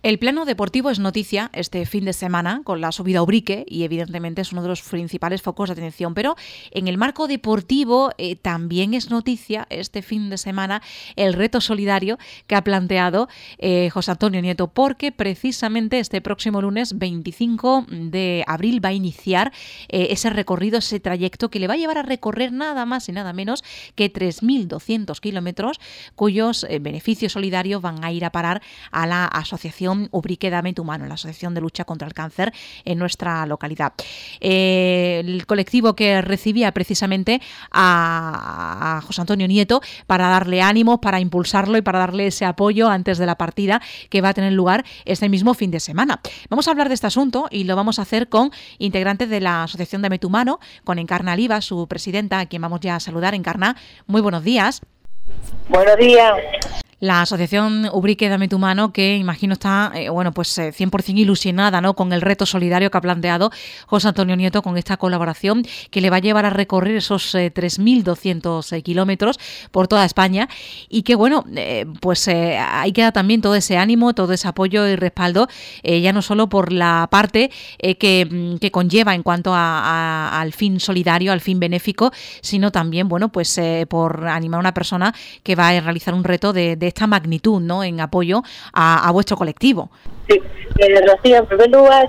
El plano deportivo es noticia este fin de semana con la subida a Ubrique y evidentemente es uno de los principales focos de atención, pero en el marco deportivo también es noticia este fin de semana el reto solidario que ha planteado José Antonio Nieto, porque precisamente este próximo lunes 25 de abril va a iniciar ese recorrido, ese trayecto que le va a llevar a recorrer nada más y nada menos que 3.200 kilómetros, cuyos beneficios solidarios van a ir a parar a la asociación Ubrique Dame tu Mano, la Asociación de Lucha contra el Cáncer en nuestra localidad. El colectivo que recibía precisamente a José Antonio Nieto para darle ánimos, para impulsarlo y para darle ese apoyo antes de la partida que va a tener lugar este mismo fin de semana. Vamos a hablar de este asunto y lo vamos a hacer con integrantes de la Asociación Dame tu Mano, con Encarna Oliva, su presidenta, a quien vamos ya a saludar. Encarna, muy buenos días. Buenos días. La asociación Ubrique Dame tu Mano, que imagino está 100% ilusionada, ¿no?, con el reto solidario que ha planteado José Antonio Nieto, con esta colaboración que le va a llevar a recorrer esos 3.200 kilómetros por toda España, y que ahí queda también todo ese ánimo, todo ese apoyo y respaldo, ya no solo por la parte que conlleva en cuanto al fin solidario, al fin benéfico, sino también por animar a una persona que va a realizar un reto de esta magnitud, ¿no?, en apoyo a vuestro colectivo. Sí, Rocío, en primer lugar,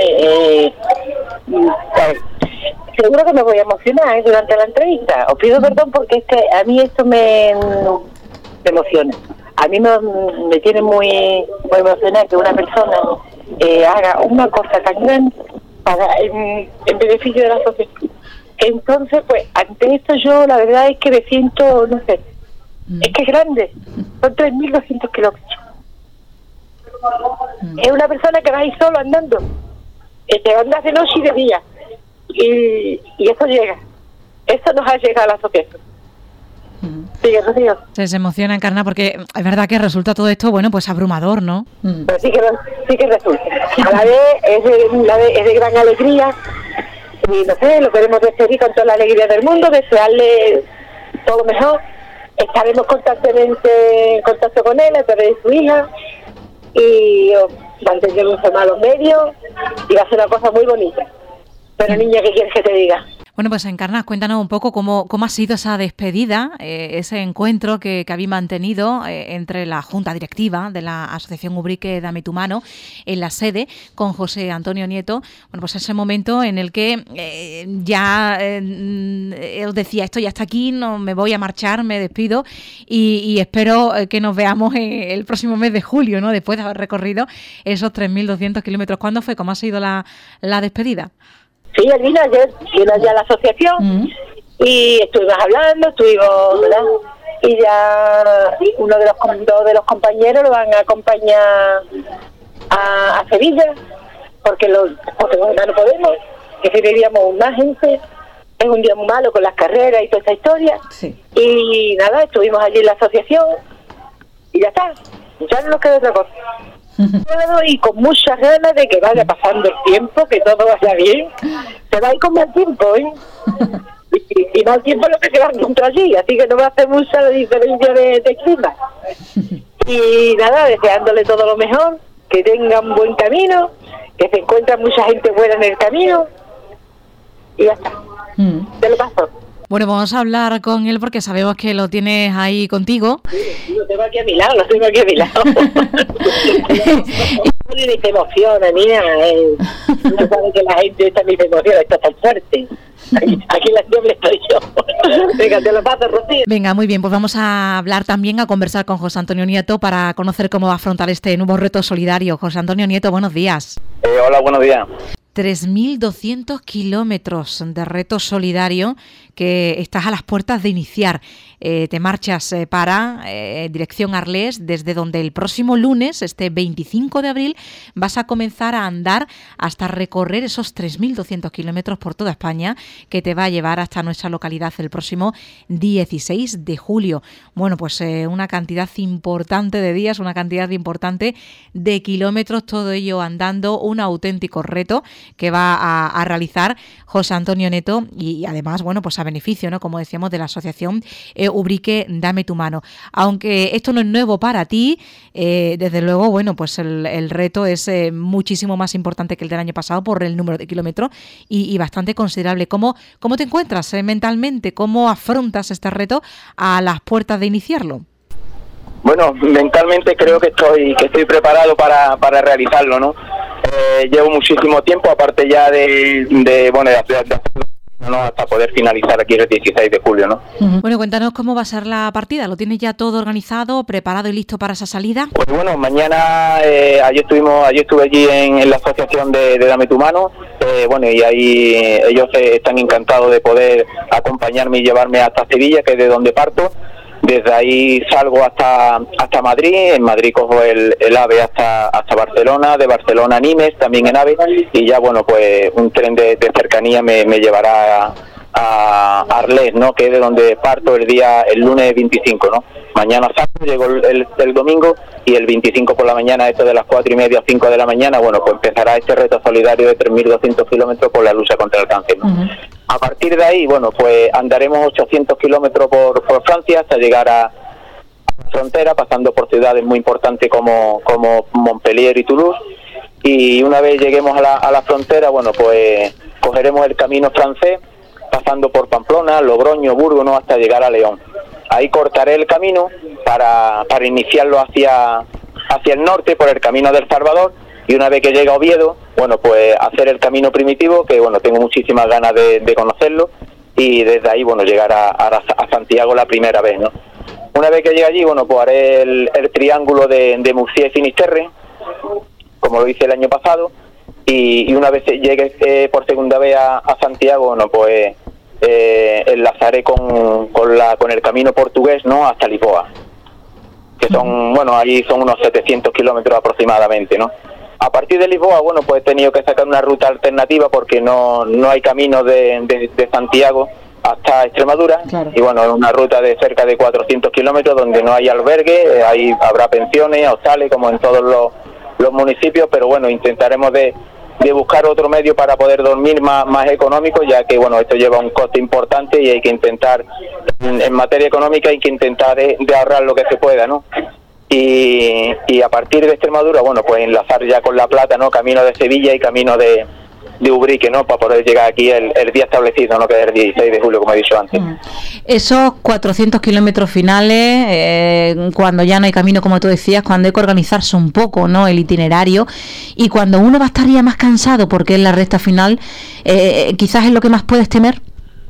seguro que me voy a emocionar durante la entrevista. Os pido perdón porque es que a mí esto me emociona. A mí me tiene muy emocionada que una persona haga una cosa tan grande en beneficio de la sociedad. Entonces, pues, ante esto yo la verdad es que me siento, no sé, es que es grande, son 3.200 kilómetros. Es una persona que va a ir solo andando, que anda de noche y de día, y eso llega, eso nos ha llegado a la asociación. Sí, Rocío. Se emociona, Encarna, porque es verdad que resulta todo esto, pues abrumador, ¿no? Pero sí que resulta. A la vez es de gran alegría, y no sé, lo queremos despedir con toda la alegría del mundo, desearle todo lo mejor. Estaremos constantemente en contacto con él a través de su hija y mantendremos informados los medios y va a ser una cosa muy bonita. Pero niña, ¿qué quieres que te diga? Bueno, pues Encarna, cuéntanos un poco cómo ha sido esa despedida, ese encuentro que habéis mantenido entre la Junta Directiva de la Asociación Ubrique Dame tu Mano en la sede con José Antonio Nieto. Bueno, pues ese momento en el que os decía, esto ya está aquí, no me voy a marchar, me despido y espero que nos veamos el próximo mes de julio, ¿no?, después de haber recorrido esos 3.200 kilómetros. ¿Cuándo fue? ¿Cómo ha sido la despedida? Sí, él vino ayer a la asociación y estuvimos hablando, ¿verdad? Y ya uno de los compañeros lo van a acompañar a Sevilla, porque no podemos, que si vivíamos más gente, es un día muy malo con las carreras y toda esa historia. Sí. Y nada, estuvimos allí en la asociación y ya está, ya no nos queda otra cosa. Y con muchas ganas de que vaya pasando el tiempo, que todo vaya bien. Se va a ir con mal tiempo, y mal tiempo es lo que se va a encontrar allí, así que no va a hacer mucha diferencia de clima. Y nada, deseándole todo lo mejor, que tenga un buen camino, que se encuentre mucha gente buena en el camino, y ya está. Te lo paso. Bueno, vamos a hablar con él porque sabemos que lo tienes ahí contigo. Sí, lo tengo aquí a mi lado. Ni te emociona, niña. No sabes que la gente esta ni te emociona, está tan fuerte. Aquí la siempre estoy yo. Venga, te lo paso, Rocío. Venga, muy bien, pues vamos a hablar también, a conversar con José Antonio Nieto para conocer cómo va a afrontar este nuevo reto solidario. José Antonio Nieto, buenos días. Hola, buenos días. 3.200 kilómetros de reto solidario que estás a las puertas de iniciar. Te marchas para dirección Arles, desde donde el próximo lunes, este 25 de abril, vas a comenzar a andar hasta recorrer esos 3.200 kilómetros por toda España, que te va a llevar hasta nuestra localidad el próximo 16 de julio. Bueno, pues una cantidad importante de días, una cantidad importante de kilómetros, todo ello andando, un auténtico reto que va a realizar José Antonio Nieto, y además, bueno, pues a beneficio, ¿no? Como decíamos, de la asociación Ubrique Dame tu Mano. Aunque esto no es nuevo para ti, desde luego, bueno, pues el reto es muchísimo más importante que el del año pasado por el número de kilómetros y bastante considerable. ¿Cómo te encuentras mentalmente? ¿Cómo afrontas este reto a las puertas de iniciarlo? Bueno, mentalmente creo que estoy preparado para realizarlo, ¿no? Llevo muchísimo tiempo, aparte ya de hacerlo, ¿no? Hasta poder finalizar aquí el 16 de julio, ¿no? Bueno, cuéntanos cómo va a ser la partida. ¿Lo tienes ya todo organizado, preparado y listo para esa salida? Pues bueno, mañana, ayer estuve allí en la asociación de Dame tu Mano, y ahí ellos están encantados de poder acompañarme y llevarme hasta Sevilla, que es de donde parto. Desde ahí salgo hasta Madrid, en Madrid cojo el AVE hasta Barcelona, de Barcelona a Nimes, también en AVE, y ya bueno, pues un tren de cercanía me llevará a Arles, ¿no? Que es de donde parto el lunes 25, ¿no? Mañana sábado, llego el domingo, y el 25 por la mañana, esto de las 4:30 o 5 de la mañana, bueno, pues empezará este reto solidario de 3.200 kilómetros por la lucha contra el cáncer, ¿no? A partir de ahí, bueno, pues andaremos 800 kilómetros por Francia hasta llegar a la frontera, pasando por ciudades muy importantes como Montpellier y Toulouse, y una vez lleguemos a la frontera, bueno, pues cogeremos el camino francés, pasando por Pamplona, Logroño, Burgos, ¿no? Hasta llegar a León. Ahí cortaré el camino para iniciarlo hacia el norte por el camino del Salvador, y una vez que llegue a Oviedo, bueno, pues hacer el camino primitivo, que bueno, tengo muchísimas ganas de conocerlo, y desde ahí, bueno, llegar a Santiago la primera vez, ¿no? Una vez que llegue allí, bueno, pues haré el triángulo de Murcia y Finisterre, como lo hice el año pasado, y una vez llegue por segunda vez a Santiago, bueno, pues enlazaré con el camino portugués, ¿no? Hasta Lisboa, que son, bueno, ahí son unos 700 kilómetros aproximadamente, ¿no? A partir de Lisboa, bueno, pues he tenido que sacar una ruta alternativa porque no hay camino de Santiago hasta Extremadura, claro. Y bueno, es una ruta de cerca de 400 kilómetros donde no hay albergue, ahí habrá pensiones, hostales, como en todos los municipios, pero bueno, intentaremos de buscar otro medio para poder dormir más económico, ya que bueno, esto lleva un coste importante y hay que intentar, en materia económica, hay que intentar de ahorrar lo que se pueda, ¿no? Y a partir de Extremadura, bueno, pues enlazar ya con La Plata, ¿no? Camino de Sevilla y camino de Ubrique, ¿no? Para poder llegar aquí el día establecido, ¿no? Que es el 16 de julio, como he dicho antes. Esos 400 kilómetros finales, cuando ya no hay camino, como tú decías, cuando hay que organizarse un poco, ¿no? El itinerario, y cuando uno va a estar ya más cansado porque es la recta final, quizás es lo que más puedes temer.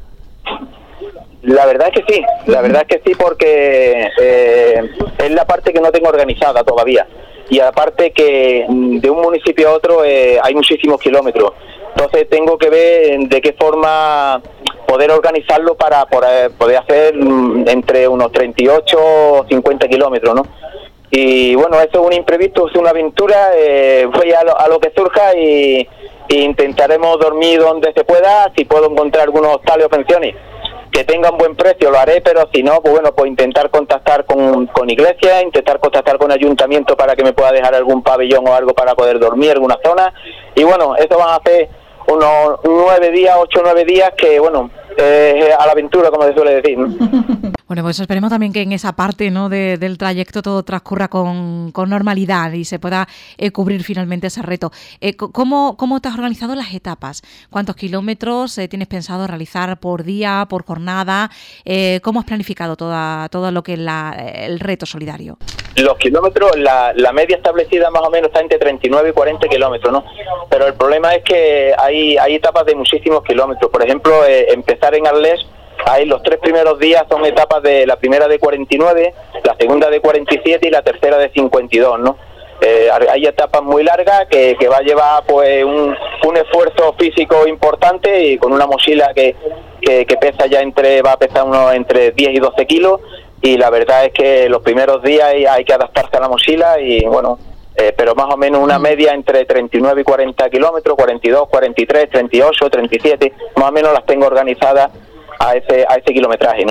La verdad es que sí, porque es la parte que no tengo organizada todavía, y aparte que de un municipio a otro hay muchísimos kilómetros, entonces tengo que ver de qué forma poder organizarlo para poder hacer entre unos 38 o 50 kilómetros, ¿no? Y bueno, eso es un imprevisto, es una aventura, voy a lo que surja y intentaremos dormir donde se pueda, si puedo encontrar algunos hostales o pensiones que tengan buen precio lo haré, pero si no, pues bueno, pues intentar contactar con iglesia, intentar contactar con ayuntamiento para que me pueda dejar algún pabellón o algo para poder dormir, alguna zona, y bueno, eso van a hacer unos 8 o 9 días que bueno, a la aventura, como se suele decir, ¿no? Bueno, pues esperemos también que en esa parte, ¿no? del trayecto todo transcurra con normalidad y se pueda cubrir finalmente ese reto. ¿Cómo te has organizado las etapas? ¿Cuántos kilómetros tienes pensado realizar por día, por jornada? ¿Cómo has planificado todo lo que es el reto solidario? Los kilómetros, la media establecida más o menos está entre 39 y 40 kilómetros, ¿no? Pero el problema es que hay etapas de muchísimos kilómetros. Por ejemplo, empezar en Arles, ahí los 3 primeros días son etapas de la primera de 49, la segunda de 47 y la tercera de 52, ¿no? Hay etapas muy largas que va a llevar pues un esfuerzo físico importante, y con una mochila que pesa ya va a pesar entre 10 y 12 kilos, y la verdad es que los primeros días hay que adaptarse a la mochila y bueno, pero más o menos una media entre 39 y 40 kilómetros, 42, 43, 38, 37, más o menos las tengo organizadas a ese kilometraje, ¿no?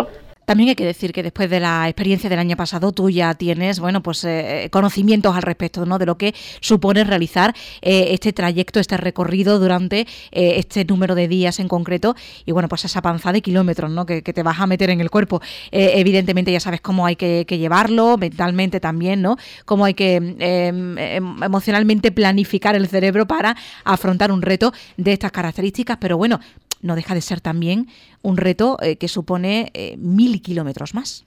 También hay que decir que después de la experiencia del año pasado tú ya tienes, bueno, pues conocimientos al respecto, ¿no?, de lo que supone realizar este trayecto, este recorrido durante este número de días en concreto, y bueno, pues esa panza de kilómetros, ¿no?, que te vas a meter en el cuerpo. Evidentemente ya sabes cómo hay que llevarlo, mentalmente también, ¿no?, cómo hay que emocionalmente planificar el cerebro para afrontar un reto de estas características, pero bueno, no deja de ser también un reto que supone 1.000 kilómetros más.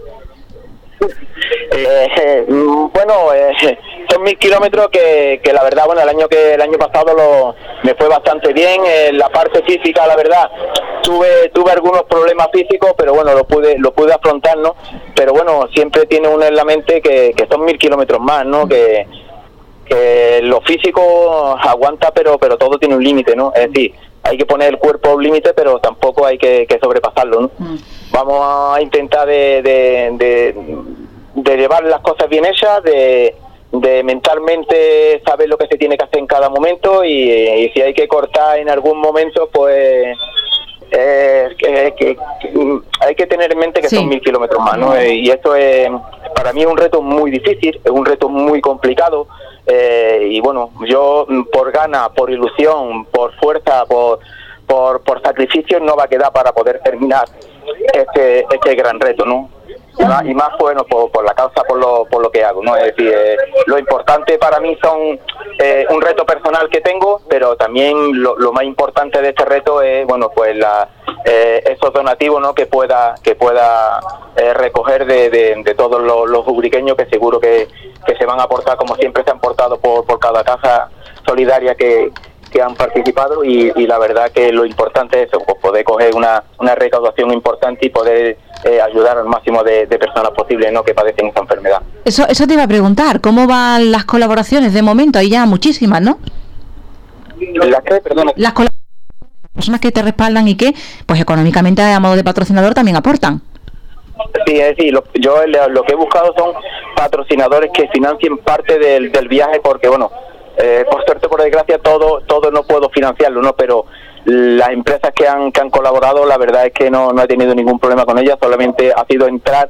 Son 1.000 kilómetros que la verdad, bueno, el año pasado me fue bastante bien. La parte física, la verdad, tuve algunos problemas físicos, pero bueno, lo pude afrontar, ¿no? Pero bueno, siempre tiene uno en la mente que son 1.000 kilómetros más, ¿no? Que lo físico aguanta, pero todo tiene un límite, ¿no? Es decir, hay que poner el cuerpo a un límite, pero tampoco hay que sobrepasarlo, ¿no? Vamos a intentar de llevar las cosas bien hechas, de mentalmente saber lo que se tiene que hacer en cada momento, y si hay que cortar en algún momento, pues hay que tener en mente que son 1.000 kilómetros más, ¿no? Y esto es, para mí, es un reto muy difícil, es un reto muy complicado. Y bueno, yo por ganas, por ilusión, por fuerza, por sacrificio, no va a quedar para poder terminar este gran reto, ¿no? Y más bueno, por la causa, por lo que hago, ¿no? Es decir, lo importante para mí son un reto personal que tengo, pero también lo más importante de este reto es, bueno, pues esos donativos, ¿no?, que pueda recoger de todos los ubriqueños, que seguro que se van a aportar, como siempre se han portado por cada casa solidaria que han participado, y la verdad que lo importante es eso, pues poder coger una recaudación importante y poder ayudar al máximo de personas posibles, ¿no?, que padecen esta enfermedad. Eso te iba a preguntar, ¿cómo van las colaboraciones de momento? Hay ya muchísimas, ¿no? ¿Las qué? Perdona. Las personas que te respaldan y que, pues económicamente, a modo de patrocinador, también aportan. Sí, es decir, yo lo que he buscado son patrocinadores que financien parte del viaje, porque bueno, por suerte, por desgracia, todo no puedo financiarlo, ¿no? Pero las empresas que han colaborado, la verdad es que no he tenido ningún problema con ellas, solamente ha sido entrar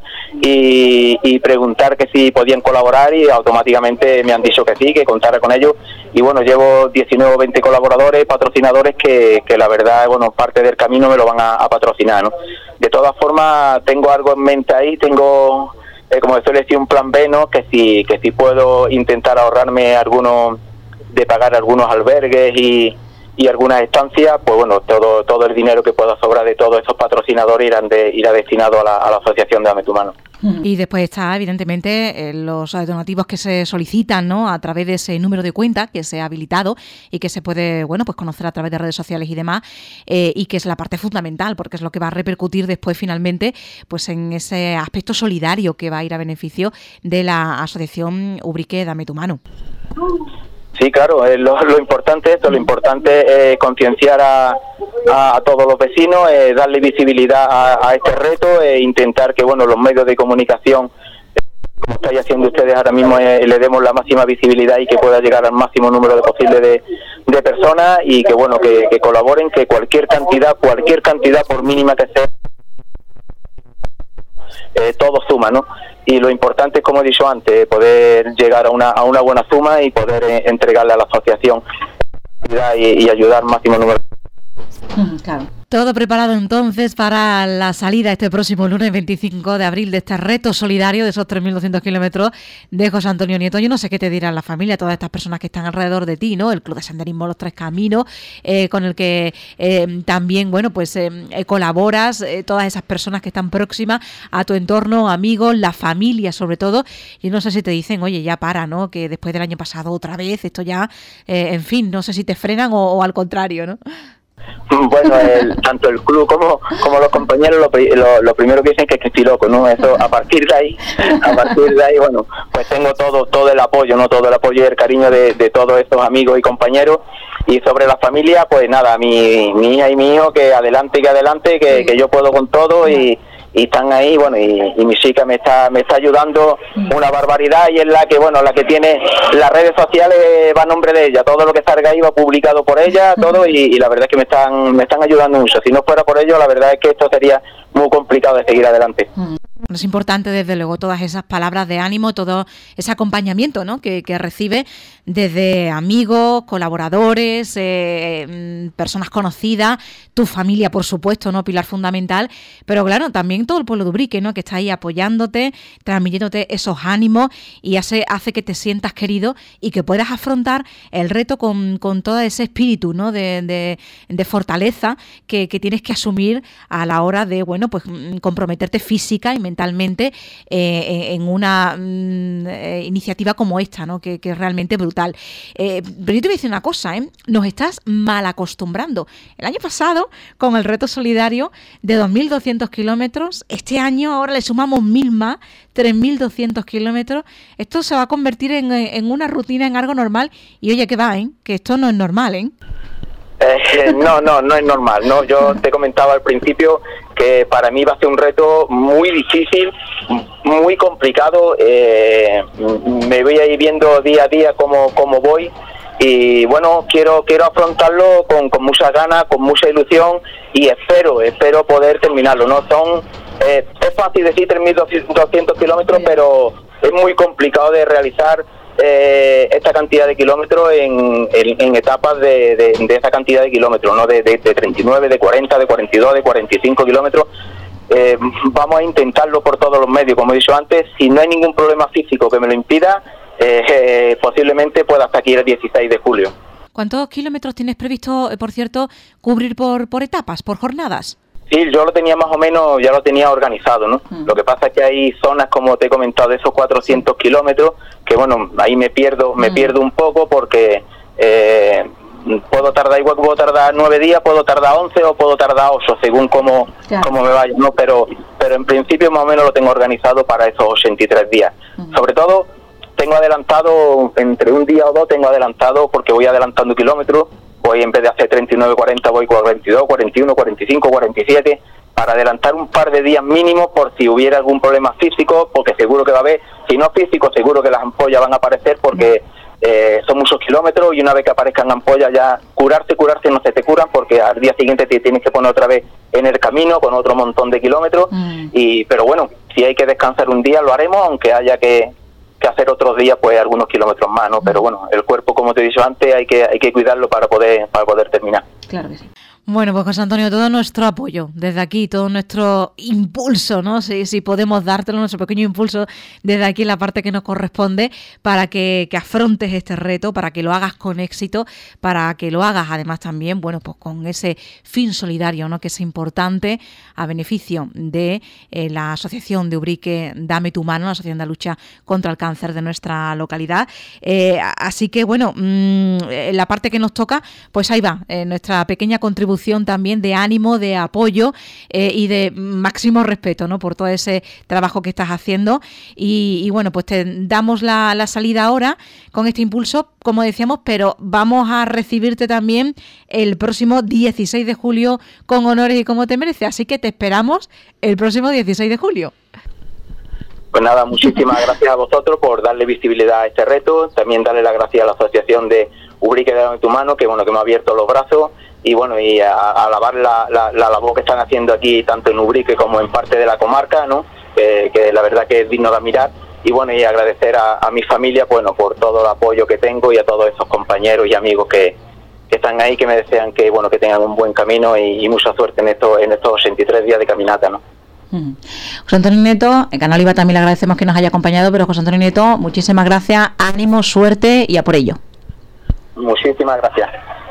y preguntar que si podían colaborar, y automáticamente me han dicho que sí, que contara con ellos. Y bueno, llevo 19 o 20 colaboradores, patrocinadores que la verdad, bueno, parte del camino me lo van a patrocinar, ¿no? De todas formas, tengo algo en mente ahí, tengo, como suele decir, un plan B, ¿no? Que si puedo intentar ahorrarme de pagar algunos albergues y algunas estancias, pues bueno, todo el dinero que pueda sobrar de todos esos patrocinadores irá destinado a la Asociación de Dame tu Mano. Y después está, evidentemente, los donativos que se solicitan, ¿no?, a través de ese número de cuenta que se ha habilitado y que se puede, bueno, pues conocer a través de redes sociales y demás, y que es la parte fundamental, porque es lo que va a repercutir después, finalmente, pues en ese aspecto solidario que va a ir a beneficio de la Asociación Ubrique Dame tu Mano. Sí, claro, lo importante es esto, lo importante es concienciar a todos los vecinos, darle visibilidad a este reto, intentar que, bueno, los medios de comunicación, como estáis haciendo ustedes ahora mismo, le demos la máxima visibilidad y que pueda llegar al máximo número posible de personas, y que, bueno, que colaboren, que cualquier cantidad, por mínima que sea, todo suma, ¿no? Y lo importante es, como he dicho antes, poder llegar a una buena suma y poder entregarle a la asociación y ayudar máximo número. Claro. Todo preparado entonces para la salida este próximo lunes 25 de abril de este reto solidario de esos 3.200 kilómetros de José Antonio Nieto. Yo no sé qué te dirá la familia, todas estas personas que están alrededor de ti, ¿no? El Club de Senderismo Los Tres Caminos, con el que también, bueno, pues colaboras, todas esas personas que están próximas a tu entorno, amigos, la familia sobre todo. Y no sé si te dicen, oye, ya para, ¿no?, que después del año pasado otra vez, esto ya, en fin, no sé si te frenan o al contrario, ¿no? Bueno, tanto el club como los compañeros lo primero que dicen es que estoy loco, ¿no? Eso, a partir de ahí, bueno, pues tengo todo el apoyo, ¿no? Todo el apoyo y el cariño de todos estos amigos y compañeros. Y sobre la familia, pues nada, mi hija y mi hijo, que adelante, que yo puedo con todo, y están ahí, bueno, y mi chica me está ayudando una barbaridad, y es la que tiene las redes sociales, va a nombre de ella, todo lo que salga ahí va publicado por ella, todo, y la verdad es que me están ayudando mucho. Si no fuera por ello, la verdad es que esto sería muy complicado de seguir adelante. Es importante, desde luego, todas esas palabras de ánimo, todo ese acompañamiento, ¿no?, que recibe desde amigos, colaboradores, personas conocidas, tu familia, por supuesto, ¿no?, pilar fundamental, pero claro, también todo el pueblo de Ubrique, ¿no?, que está ahí apoyándote, transmitiéndote esos ánimos, y hace que te sientas querido y que puedas afrontar el reto con todo ese espíritu, ¿no?, de fortaleza que tienes que asumir a la hora de, bueno, pues comprometerte física y mentalmente en una iniciativa como esta, ¿no?, que es realmente brutal. Pero yo te voy a decir una cosa, nos estás mal acostumbrando. El año pasado, con el reto solidario de 2.200 kilómetros, este año ahora le sumamos 1.000 más, 3.200 kilómetros. Esto se va a convertir en una rutina, en algo normal. Y oye, que va, que esto no es normal, No es normal, ¿no? Yo te comentaba al principio que para mí va a ser un reto muy difícil, muy complicado. Me voy a ir viendo día a día cómo voy, y bueno, quiero afrontarlo con muchas ganas, con mucha ilusión, y espero poder terminarlo, ¿no? Es fácil decir 3.200 kilómetros, pero es muy complicado de realizar esta cantidad de kilómetros en etapas de esa cantidad de kilómetros, ¿no? De 39, de 40, de 42, de 45 kilómetros. Vamos a intentarlo por todos los medios, como he dicho antes. Si no hay ningún problema físico que me lo impida, posiblemente pueda hasta aquí el 16 de julio. ¿Cuántos kilómetros tienes previsto, por cierto, cubrir por etapas, por jornadas? Sí, yo lo tenía más o menos, ya lo tenía organizado, ¿no? Lo que pasa es que hay zonas, como te he comentado, de esos 400 kilómetros, que bueno, ahí me pierdo un poco, porque puedo tardar 9 días, puedo tardar 11 o puedo tardar 8, según cómo me vaya, ¿no? Pero en principio más o menos lo tengo organizado para esos 83 días. Sobre todo, tengo adelantado, entre un día o dos, porque voy adelantando kilómetros. Voy, en vez de hacer 39, 40, voy 42, 41, 45, 47, para adelantar un par de días mínimos por si hubiera algún problema físico, porque seguro que va a haber. Si no físico, seguro que las ampollas van a aparecer, porque son muchos kilómetros, y una vez que aparezcan ampollas, ya curarse no se te curan, porque al día siguiente te tienes que poner otra vez en el camino con otro montón de kilómetros. Pero bueno, si hay que descansar un día, lo haremos, aunque haya que hacer otros días, pues algunos kilómetros más, ¿no? Pero bueno, el cuerpo, como te he dicho antes, hay que cuidarlo para poder terminar. Claro que sí. Bueno, pues José Antonio, todo nuestro apoyo desde aquí, todo nuestro impulso, ¿no? Si podemos dártelo, nuestro pequeño impulso desde aquí en la parte que nos corresponde, para que afrontes este reto, para que lo hagas con éxito, para que lo hagas además también, bueno, pues con ese fin solidario, ¿no?, que es importante, a beneficio de la Asociación de Ubrique Dame tu Mano, la Asociación de Lucha contra el Cáncer de nuestra localidad. Así que, bueno, la parte que nos toca, pues ahí va, nuestra pequeña contribución también de ánimo, de apoyo y de máximo respeto, ¿no?, por todo ese trabajo que estás haciendo. Y bueno, pues te damos la salida ahora con este impulso, como decíamos, pero vamos a recibirte también el próximo 16 de julio con honores y como te merece. Así que te esperamos el próximo 16 de julio. Pues nada, muchísimas gracias a vosotros por darle visibilidad a este reto. También darle las gracias a la Asociación de Ubrique Dame tu Mano, que bueno, que me ha abierto los brazos. Y bueno, y a alabar la labor que están haciendo aquí, tanto en Ubrique como en parte de la comarca, ¿no? Que la verdad que es digno de admirar. Y bueno, y agradecer a mi familia, bueno, por todo el apoyo que tengo, y a todos esos compañeros y amigos que están ahí, que me desean que bueno, que tengan un buen camino y mucha suerte en estos 83 días de caminata, ¿no? José Antonio Nieto, en Canal IVA también le agradecemos que nos haya acompañado, pero José Antonio Nieto, muchísimas gracias, ánimo, suerte y a por ello. Muchísimas gracias.